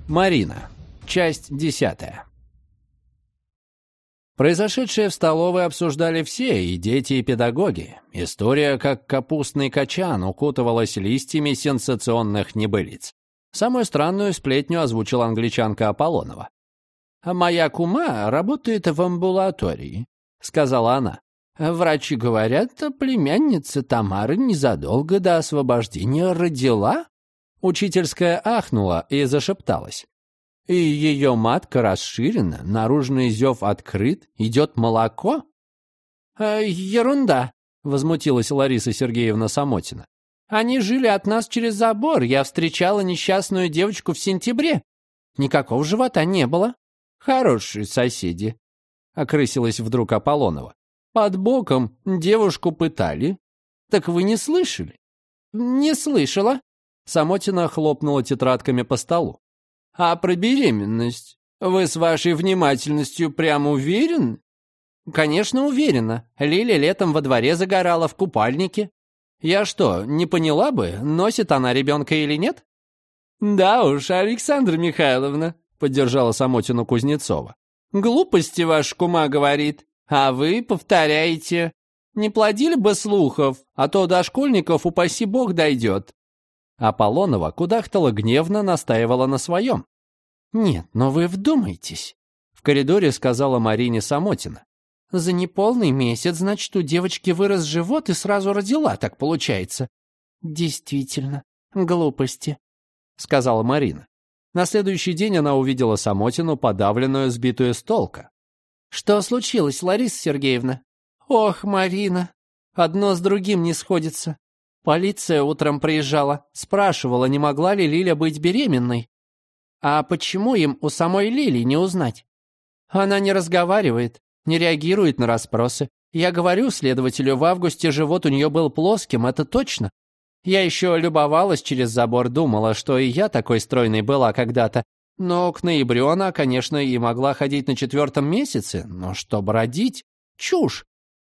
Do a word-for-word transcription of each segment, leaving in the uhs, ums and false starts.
Марина. Часть десятая. Произошедшее в столовой обсуждали все, и дети, и педагоги. История, как капустный качан, укутывалась листьями сенсационных небылиц. Самую странную сплетню озвучила англичанка Аполлонова. «Моя кума работает в амбулатории», — сказала она. «Врачи говорят, племянница Тамары незадолго до освобождения родила». Учительская ахнула и зашепталась. «И ее матка расширена, наружный зев открыт, идет молоко?» «Э, «Ерунда», — возмутилась Лариса Сергеевна Самотина. «Они жили от нас через забор, я встречала несчастную девочку в сентябре. Никакого живота не было. Хорошие соседи», — окрысилась вдруг Аполлонова. «Под боком девушку пытали. Так вы не слышали?» «Не слышала». Самотина хлопнула тетрадками по столу. «А про беременность вы с вашей внимательностью прям уверены?» «Конечно, уверена. Лиля летом во дворе загорала в купальнике. Я что, не поняла бы, носит она ребенка или нет?» «Да уж, Александра Михайловна», — поддержала Самотину Кузнецова. «Глупости ваша кума говорит, а вы повторяете. Не плодили бы слухов, а то до школьников, упаси бог, дойдет». Аполлонова кудахтала гневно, настаивала на своем. «Нет, но вы вдумайтесь», — в коридоре сказала Марине Самотина. «За неполный месяц, значит, у девочки вырос живот и сразу родила, так получается». «Действительно, глупости», — сказала Марина. На следующий день она увидела Самотину, подавленную, сбитую с толка. «Что случилось, Лариса Сергеевна?» «Ох, Марина, одно с другим не сходится. Полиция утром приезжала, спрашивала, не могла ли Лиля быть беременной. А почему им у самой Лили не узнать? Она не разговаривает, не реагирует на расспросы. Я говорю следователю, в августе живот у нее был плоским, это точно. Я еще любовалась через забор, думала, что и я такой стройной была когда-то. Но к ноябрю она, конечно, и могла ходить на четвертом месяце, но чтобы родить — чушь».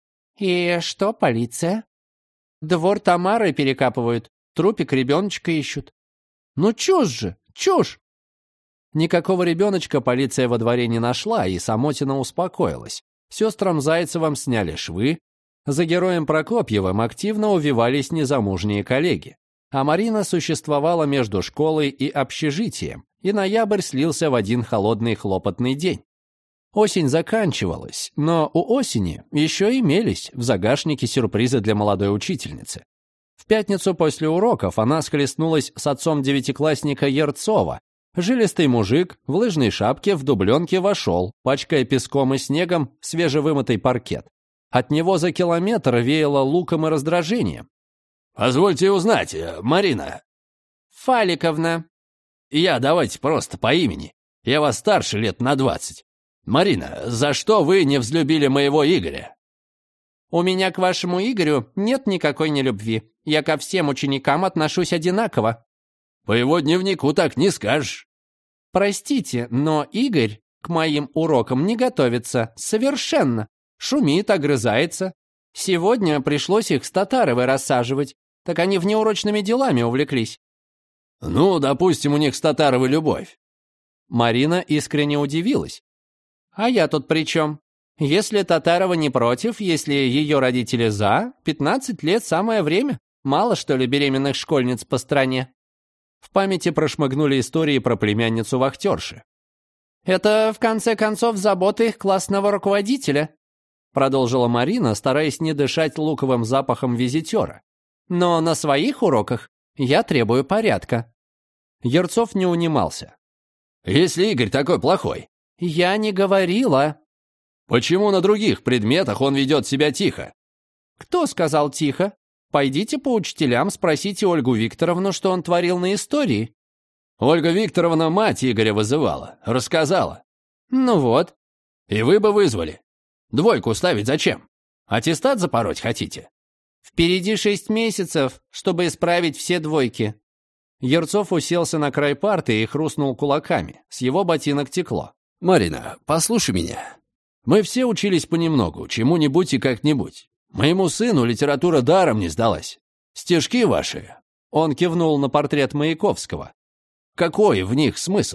«И что полиция?» «Двор Тамары перекапывают, трупик ребеночка ищут». «Ну чушь же, чушь!» Никакого ребеночка полиция во дворе не нашла, и Самотина успокоилась. Сестрам Зайцевым сняли швы, за героем Прокопьевым активно увивались незамужние коллеги. А Марина существовала между школой и общежитием, и ноябрь слился в один холодный хлопотный день. Осень заканчивалась, но у осени еще имелись в загашнике сюрпризы для молодой учительницы. В пятницу после уроков она схлестнулась с отцом девятиклассника Ерцова. Жилистый мужик в лыжной шапке в дубленке вошел, пачкая песком и снегом свежевымытый паркет. От него за километр веяло луком и раздражением. «Позвольте узнать, Марина». «Фаликовна». «Я давайте просто по имени. Я вас старше лет на двадцать. Марина, за что вы не взлюбили моего Игоря?» «У меня к вашему Игорю нет никакой нелюбви. Я ко всем ученикам отношусь одинаково». «По его дневнику так не скажешь». «Простите, но Игорь к моим урокам не готовится. Совершенно. Шумит, огрызается. Сегодня пришлось их с Татаровой рассаживать. Так они внеурочными делами увлеклись». «Ну, допустим, у них с Татаровой любовь». Марина искренне удивилась. «А я тут при чем? Если Татарова не против, если ее родители за, пятнадцать лет самое время. Мало, что ли, беременных школьниц по стране?» В памяти прошмыгнули истории про племянницу вахтерши. «Это, в конце концов, забота их классного руководителя», продолжила Марина, стараясь не дышать луковым запахом визитера. «Но на своих уроках я требую порядка». Ерцов не унимался. «Если Игорь такой плохой?» «Я не говорила». «Почему на других предметах он ведет себя тихо?» «Кто сказал тихо? Пойдите по учителям, спросите Ольгу Викторовну, что он творил на истории». «Ольга Викторовна мать Игоря вызывала, рассказала». «Ну вот». «И вы бы вызвали. Двойку ставить зачем? Аттестат запороть хотите?» «Впереди шесть месяцев, чтобы исправить все двойки». Ерцов уселся на край парты и хрустнул кулаками. С его ботинок текло. «Марина, послушай меня. Мы все учились понемногу, чему-нибудь и как-нибудь. Моему сыну литература даром не сдалась. Стишки ваши...» Он кивнул на портрет Маяковского. «Какой в них смысл?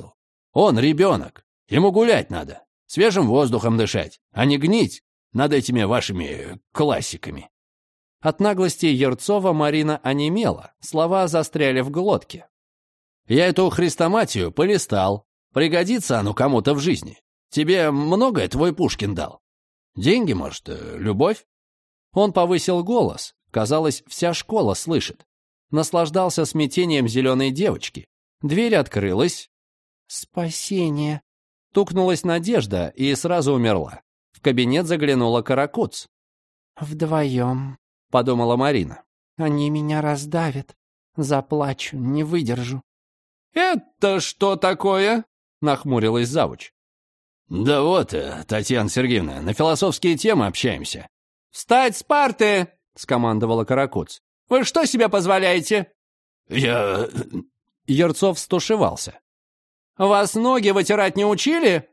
Он ребенок. Ему гулять надо, свежим воздухом дышать, а не гнить над этими вашими классиками». От наглости Ерцова Марина онемела, слова застряли в глотке. «Я эту хрестоматию полистал. Пригодится оно кому-то в жизни. Тебе многое твой Пушкин дал? Деньги, может, любовь?» Он повысил голос. Казалось, вся школа слышит. Наслаждался смятением зеленой девочки. Дверь открылась. «Спасение!» Тукнулась Надежда и сразу умерла. В кабинет заглянула Каракуц. «Вдвоем», — подумала Марина. «Они меня раздавят. Заплачу, не выдержу». «Это что такое?» — нахмурилась завуч. «Да вот, Татьяна Сергеевна, на философские темы общаемся». «Встать с парты!» — скомандовала Каракуц. «Вы что себе позволяете?» «Я...» Ерцов стушевался. «Вас ноги вытирать не учили?»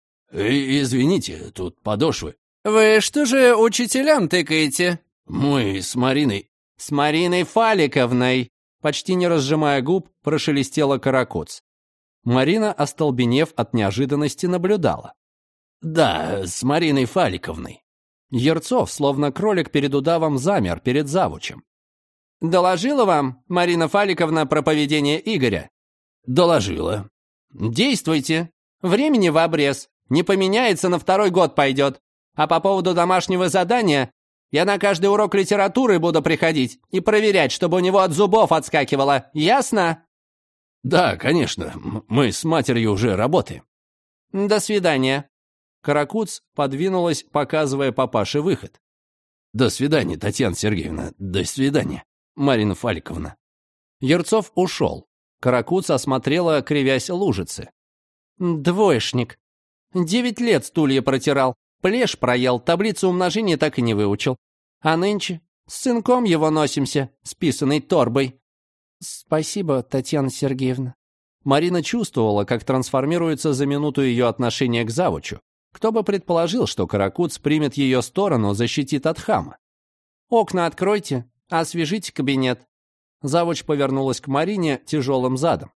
И «Извините, тут подошвы». «Вы что же учителям тыкаете?» «Мы с Мариной...» «С Мариной Фаликовной!» Почти не разжимая губ, прошелестела Каракуц. Марина, остолбенев от неожиданности, наблюдала. «Да, с Мариной Фаликовной». Ерцов, словно кролик перед удавом, замер перед завучем. «Доложила вам Марина Фаликовна про поведение Игоря?» «Доложила». «Действуйте. Времени в обрез. Не поменяется, на второй год пойдет. А по поводу домашнего задания, я на каждый урок литературы буду приходить и проверять, чтобы у него от зубов отскакивало. Ясно?» «Да, конечно. Мы с матерью уже работаем». «До свидания». Каракуц подвинулась, показывая папаше выход. «До свидания, Татьяна Сергеевна. До свидания, Марина Фаликовна». Ерцов ушел. Каракуц осмотрела, кривясь, лужицы. «Двоечник. Девять лет стулья протирал, плешь проел, таблицу умножения так и не выучил. А нынче с сынком его носимся, с писаной торбой». «Спасибо, Татьяна Сергеевна». Марина чувствовала, как трансформируется за минуту ее отношение к завучу. Кто бы предположил, что Каракуц примет ее сторону, защитит от хама. «Окна откройте, освежите кабинет». Завуч повернулась к Марине тяжелым задом.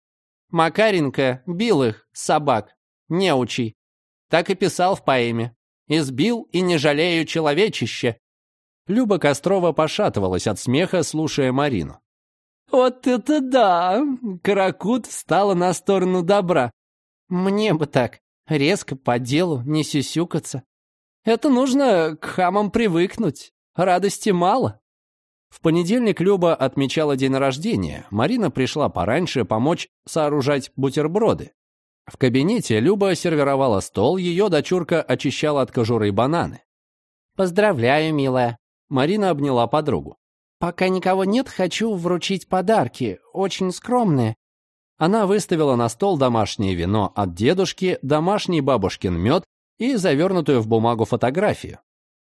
«Макаренко бил их, собак, неучий. Так и писал в поэме. Избил и не жалею человечище». Люба Кострова пошатывалась от смеха, слушая Марину. «Вот это да! Каракут встала на сторону добра. Мне бы так, резко по делу, не сюсюкаться. Это нужно к хамам привыкнуть, радости мало». В понедельник Люба отмечала день рождения. Марина пришла пораньше помочь сооружать бутерброды. В кабинете Люба сервировала стол, ее дочурка очищала от кожуры бананы. «Поздравляю, милая». Марина обняла подругу. «Пока никого нет, хочу вручить подарки, очень скромные». Она выставила на стол домашнее вино от дедушки, домашний бабушкин мед и завернутую в бумагу фотографию.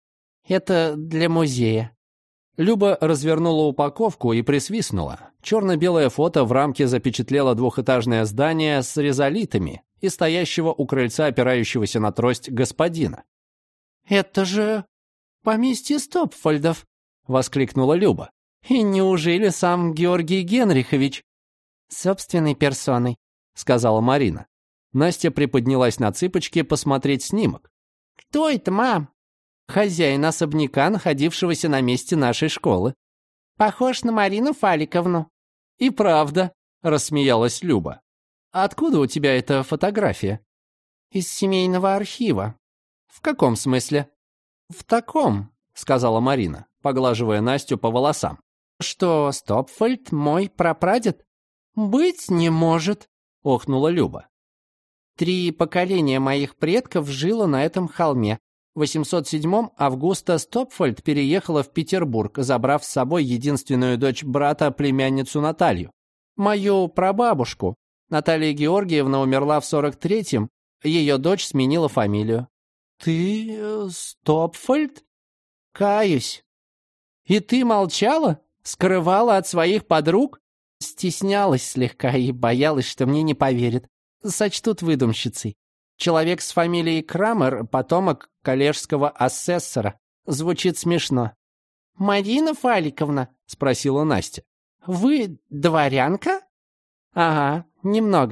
«Это для музея». Люба развернула упаковку и присвистнула. Черно-белое фото в рамке запечатлело двухэтажное здание с ризолитами и стоящего у крыльца опирающегося на трость господина. «Это же поместье Стопфольдов!» — воскликнула Люба. «И неужели сам Георгий Генрихович?» «Собственной персоной», — сказала Марина. Настя приподнялась на цыпочки посмотреть снимок. «Кто это, мам?» «Хозяин особняка, находившегося на месте нашей школы». «Похож на Марину Фаликовну». «И правда», — рассмеялась Люба. «Откуда у тебя эта фотография?» «Из семейного архива». «В каком смысле?» «В таком», — сказала Марина, поглаживая Настю по волосам. «Что, Стопфольд мой прапрадед?» «Быть не может», — охнула Люба. «Три поколения моих предков жило на этом холме. В восемьсот седьмом Августа Стопфольд переехала в Петербург, забрав с собой единственную дочь брата, племянницу Наталью. Мою прабабушку. Наталья Георгиевна умерла в сорок третьем, ее дочь сменила фамилию». «Ты э, Стопфольд?» «Каюсь». «И ты молчала? Скрывала от своих подруг?» «Стеснялась слегка и боялась, что мне не поверят. Сочтут выдумщицей. Человек с фамилией Крамер, потомок коллежского асессора. Звучит смешно». «Марина Фаликовна?» — спросила Настя. «Вы дворянка?» «Ага, немного.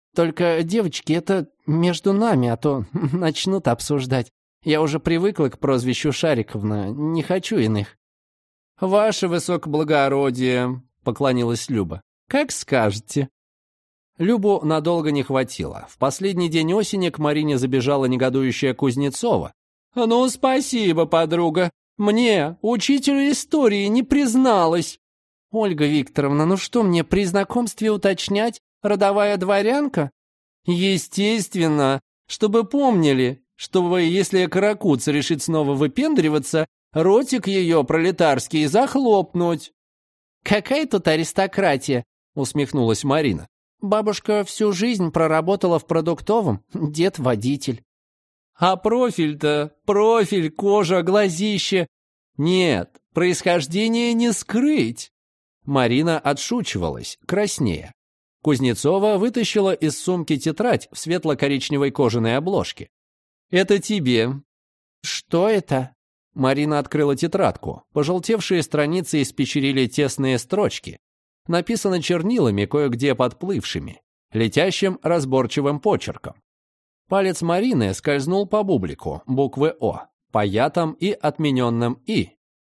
Только, девочки, это между нами, а то начнут обсуждать. Я уже привыкла к прозвищу Шариковна, не хочу иных». «Ваше высокоблагородие», — поклонилась Люба. «Как скажете». Любу надолго не хватило. В последний день осени к Марине забежала негодующая Кузнецова. «Ну, спасибо, подруга. Мне, учителю истории, не призналась». «Ольга Викторовна, ну что мне при знакомстве уточнять? Родовая дворянка?» «Естественно, чтобы помнили, чтобы, если каракуц решит снова выпендриваться, ротик ее пролетарский захлопнуть». «Какая тут аристократия?» — усмехнулась Марина. «Бабушка всю жизнь проработала в продуктовом, дед водитель». «А профиль-то, профиль, кожа, глазище. Нет, происхождение не скрыть». Марина отшучивалась, краснея. Кузнецова вытащила из сумки тетрадь в светло-коричневой кожаной обложке. «Это тебе». «Что это?» Марина открыла тетрадку. Пожелтевшие страницы испещрили тесные строчки. Написано чернилами, кое-где подплывшими, летящим разборчивым почерком. Палец Марины скользнул по бублику, буквы «О», по ятам и отмененным «И».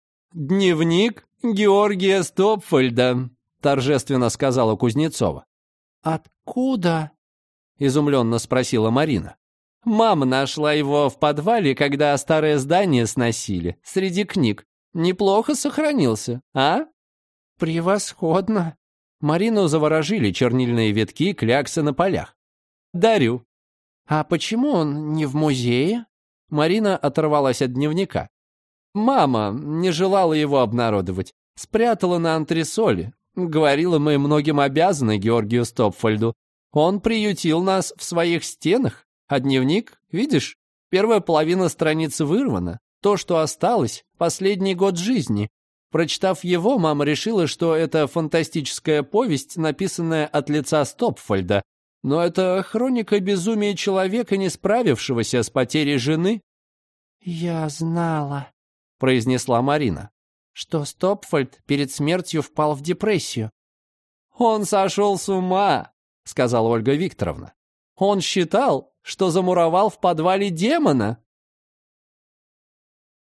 «Дневник Георгия Стопфельда», — торжественно сказала Кузнецова. «Откуда?» — изумленно спросила Марина. «Мама нашла его в подвале, когда старое здание сносили, среди книг. Неплохо сохранился, а?» «Превосходно!» Марину заворожили чернильные ветки кляксы на полях. «Дарю». «А почему он не в музее?» Марина оторвалась от дневника. «Мама не желала его обнародовать. Спрятала на антресоле. Говорила, мы многим обязаны Георгию Стопфельду. Он приютил нас в своих стенах. А дневник, видишь, первая половина страницы вырвана. То, что осталось, последний год жизни. Прочитав его, мама решила, что это фантастическая повесть, написанная от лица Стопфельда. Но это хроника безумия человека, не справившегося с потерей жены». «Я знала», — произнесла Марина, «что Стопфельд перед смертью впал в депрессию». «Он сошел с ума», — сказала Ольга Викторовна. «Он считал, что замуровал в подвале демона».